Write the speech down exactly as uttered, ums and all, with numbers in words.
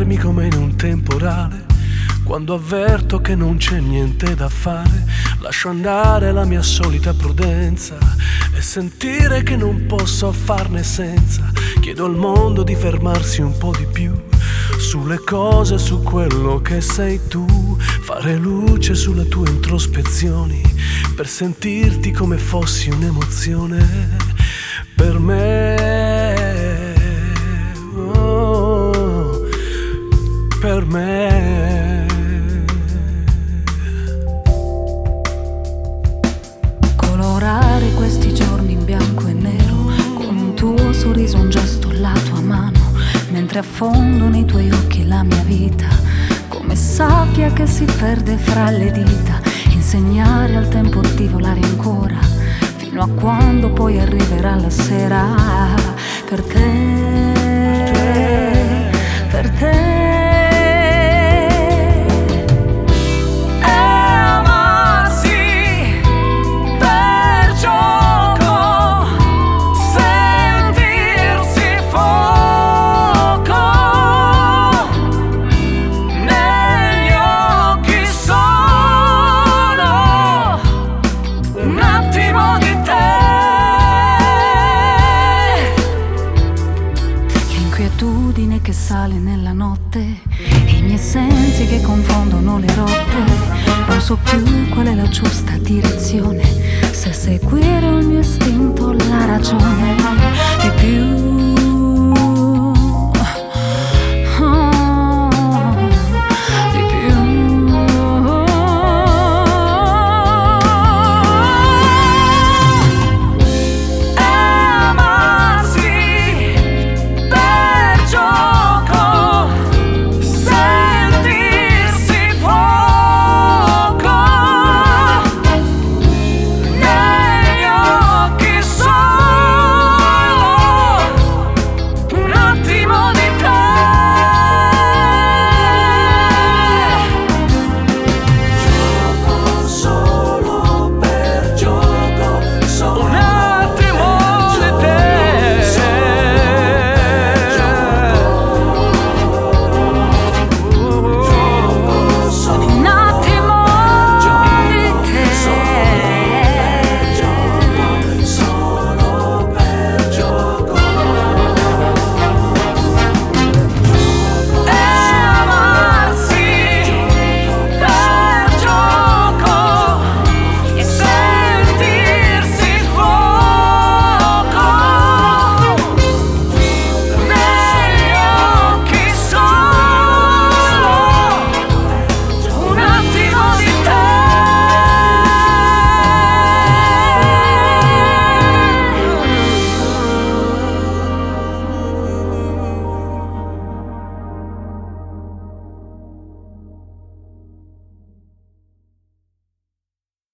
perdermi come in un temporale. Quando avverto che non c'è niente da fare, lascio andare la mia solita prudenza e sentire che non posso farne senza. Chiedo al mondo di fermarsi un po' di più sulle cose, su quello che sei tu. Fare luce sulle tue introspezioni per sentirti come fossi un'emozione per me, oh, per me. Colorare questi giorni in bianco e nero con un tuo sorriso, un gesto, la tua mano, mentre affondo nei tuoi occhi la mia vita, come sabbia che si perde fra le dita. Insegnare al tempo di volare ancora, fino a quando poi arriverà la sera. Per te, per te. Che sale nella notte e i miei sensi che confondono le rotte. Non so più qual è la giusta direzione, se seguire il mio istinto o la ragione. Di più